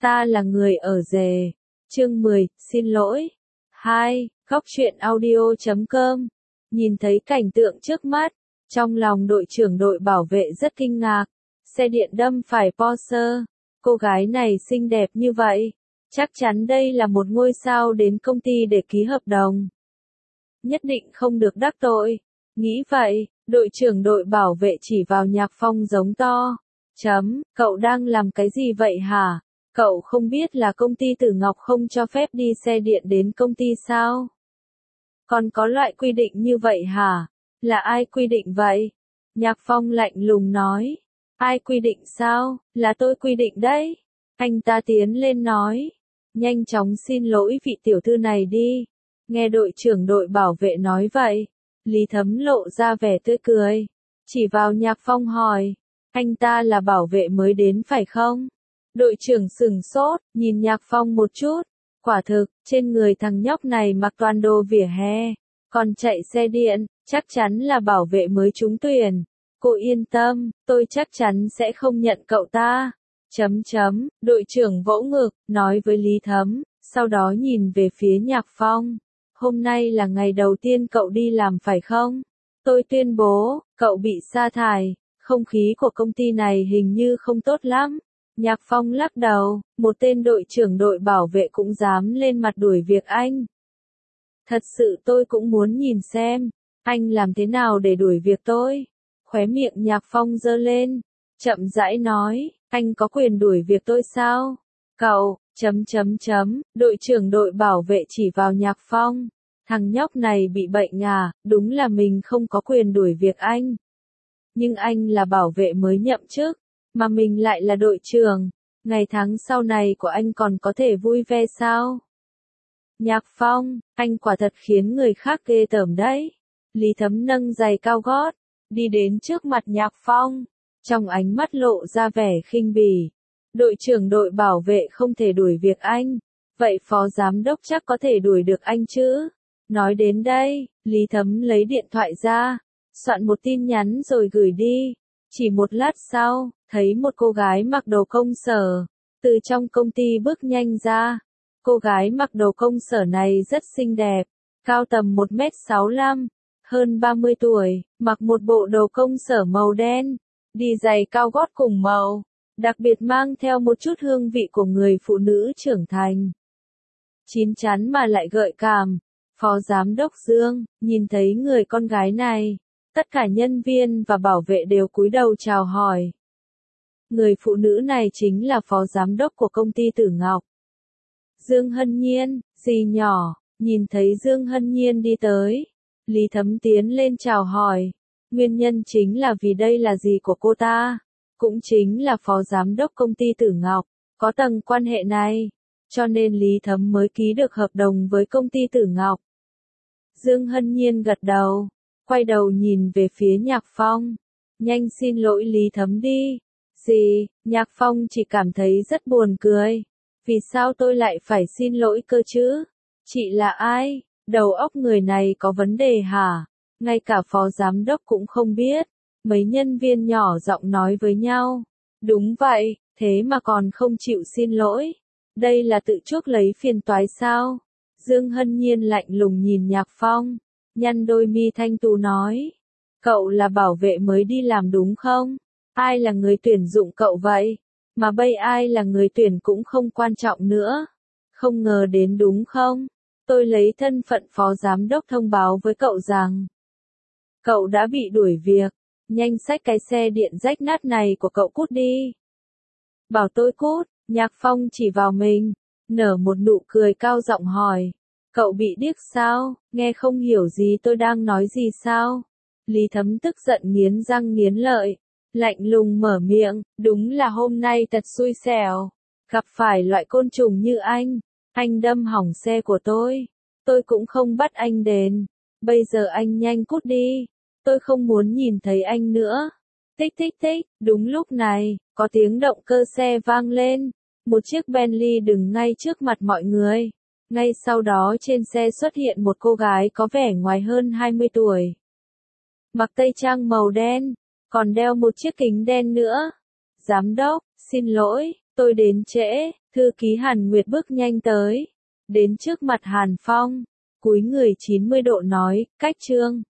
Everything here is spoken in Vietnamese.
Ta là người ở rề. Chương 10, xin lỗi. 2. Góc truyện audio.com. Nhìn thấy cảnh tượng trước mắt, trong lòng đội trưởng đội bảo vệ rất kinh ngạc. Xe điện đâm phải Porsche. Cô gái này xinh đẹp như vậy. Chắc chắn đây là một ngôi sao đến công ty để ký hợp đồng. Nhất định không được đắc tội. Nghĩ vậy, đội trưởng đội bảo vệ chỉ vào Nhạc Phong giống to. Cậu đang làm cái gì vậy hả? Cậu không biết là công ty Tử Ngọc không cho phép đi xe điện đến công ty sao? Còn có loại quy định như vậy hả? Là ai quy định vậy? Nhạc Phong lạnh lùng nói. Ai quy định sao? Là tôi quy định đấy. Anh ta tiến lên nói. Nhanh chóng xin lỗi vị tiểu thư này đi. Nghe đội trưởng đội bảo vệ nói vậy, Lý Thấm lộ ra vẻ tươi cười. Chỉ vào Nhạc Phong hỏi. Anh ta là bảo vệ mới đến phải không? Đội trưởng sửng sốt, nhìn Nhạc Phong một chút. Quả thực, trên người thằng nhóc này mặc toàn đồ vỉa hè, còn chạy xe điện, chắc chắn là bảo vệ mới trúng tuyển. Cô yên tâm, tôi chắc chắn sẽ không nhận cậu ta. Đội trưởng vỗ ngực, nói với Lý Thấm, sau đó nhìn về phía Nhạc Phong. Hôm nay là ngày đầu tiên cậu đi làm phải không? Tôi tuyên bố, cậu bị sa thải, không khí của công ty này hình như không tốt lắm. Nhạc Phong lắc đầu, một tên đội trưởng đội bảo vệ cũng dám lên mặt đuổi việc anh. Thật sự tôi cũng muốn nhìn xem, anh làm thế nào để đuổi việc tôi. Khóe miệng Nhạc Phong giơ lên, chậm rãi nói, anh có quyền đuổi việc tôi sao? Cậu, đội trưởng đội bảo vệ chỉ vào Nhạc Phong. Thằng nhóc này bị bệnh à, đúng là mình không có quyền đuổi việc anh. Nhưng anh là bảo vệ mới nhậm chức, mà mình lại là đội trưởng. Ngày tháng sau này của anh còn có thể vui vẻ sao? Nhạc Phong, anh quả thật khiến người khác ghê tởm đấy. Lý Thấm nâng giày cao gót, đi đến trước mặt Nhạc Phong. Trong ánh mắt lộ ra vẻ khinh bỉ. Đội trưởng đội bảo vệ không thể đuổi việc anh. Vậy phó giám đốc chắc có thể đuổi được anh chứ? Nói đến đây, Lý Thấm lấy điện thoại ra, soạn một tin nhắn rồi gửi đi. Chỉ một lát sau, thấy một cô gái mặc đồ công sở, từ trong công ty bước nhanh ra. Cô gái mặc đồ công sở này rất xinh đẹp, cao tầm 1m65, hơn 30 tuổi, mặc một bộ đồ công sở màu đen, đi giày cao gót cùng màu, đặc biệt mang theo một chút hương vị của người phụ nữ trưởng thành. Chín chắn mà lại gợi cảm. Phó Giám đốc Dương, nhìn thấy người con gái này, tất cả nhân viên và bảo vệ đều cúi đầu chào hỏi. Người phụ nữ này chính là Phó Giám đốc của công ty Tử Ngọc. Dương Hân Nhiên, dì nhỏ, nhìn thấy Dương Hân Nhiên đi tới. Lý Thấm tiến lên chào hỏi. Nguyên nhân chính là vì đây là dì của cô ta, cũng chính là Phó Giám đốc công ty Tử Ngọc, có tầng quan hệ này, cho nên Lý Thấm mới ký được hợp đồng với công ty Tử Ngọc. Dương Hân Nhiên gật đầu, quay đầu nhìn về phía Nhạc Phong. Nhanh xin lỗi Lý Thấm đi. Gì? Nhạc Phong chỉ cảm thấy rất buồn cười. Vì sao tôi lại phải xin lỗi cơ chứ? Chị là ai? Đầu óc người này có vấn đề hả? Ngay cả phó giám đốc cũng không biết. Mấy nhân viên nhỏ giọng nói với nhau. Đúng vậy, thế mà còn không chịu xin lỗi. Đây là tự chuốc lấy phiền toái sao? Dương Hân Nhiên lạnh lùng nhìn Nhạc Phong, nhăn đôi mi thanh tú nói. Cậu là bảo vệ mới đi làm đúng không? Ai là người tuyển dụng cậu vậy? Mà bây ai là người tuyển cũng không quan trọng nữa. Không ngờ đến đúng không? Tôi lấy thân phận phó giám đốc thông báo với cậu rằng cậu đã bị đuổi việc. Nhanh xách cái xe điện rách nát này của cậu cút đi. Bảo tôi cút, Nhạc Phong chỉ vào mình, nở một nụ cười cao giọng hỏi. Cậu bị điếc sao? Nghe không hiểu gì tôi đang nói gì sao? Lý Thấm tức giận nghiến răng nghiến lợi, lạnh lùng mở miệng, đúng là hôm nay thật xui xẻo, gặp phải loại côn trùng như anh đâm hỏng xe của tôi cũng không bắt anh đền, bây giờ anh nhanh cút đi, tôi không muốn nhìn thấy anh nữa. Tích tích tích, đúng lúc này, có tiếng động cơ xe vang lên, một chiếc Bentley đứng ngay trước mặt mọi người. Ngay sau đó trên xe xuất hiện một cô gái có vẻ ngoài hơn 20 tuổi. Mặc tây trang màu đen, còn đeo một chiếc kính đen nữa. Giám đốc, xin lỗi, tôi đến trễ, Thư ký Hàn Nguyệt bước nhanh tới, đến trước mặt Hàn Phong, cúi người 90 độ nói, cách Trương.